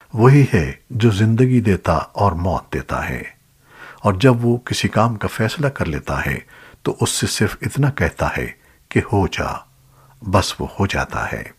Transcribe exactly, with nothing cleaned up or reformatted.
वही है जो जिंदगी देता और मौत देता है। और जब वो किसी काम का फैसला कर लेता है तो उससे सिर्फ इतना कहता है कि हो जा, बस वो हो जाता है।